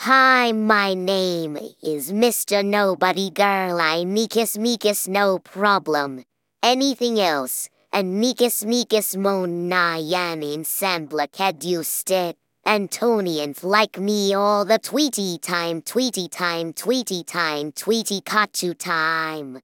Hi, my name is Mr. Nobody Girl. I Meekus no problem. Anything else? And Meekus mon na yan ensemble cadustet. Antonians like me all the tweety time, tweety time, tweety time, tweety kachu time.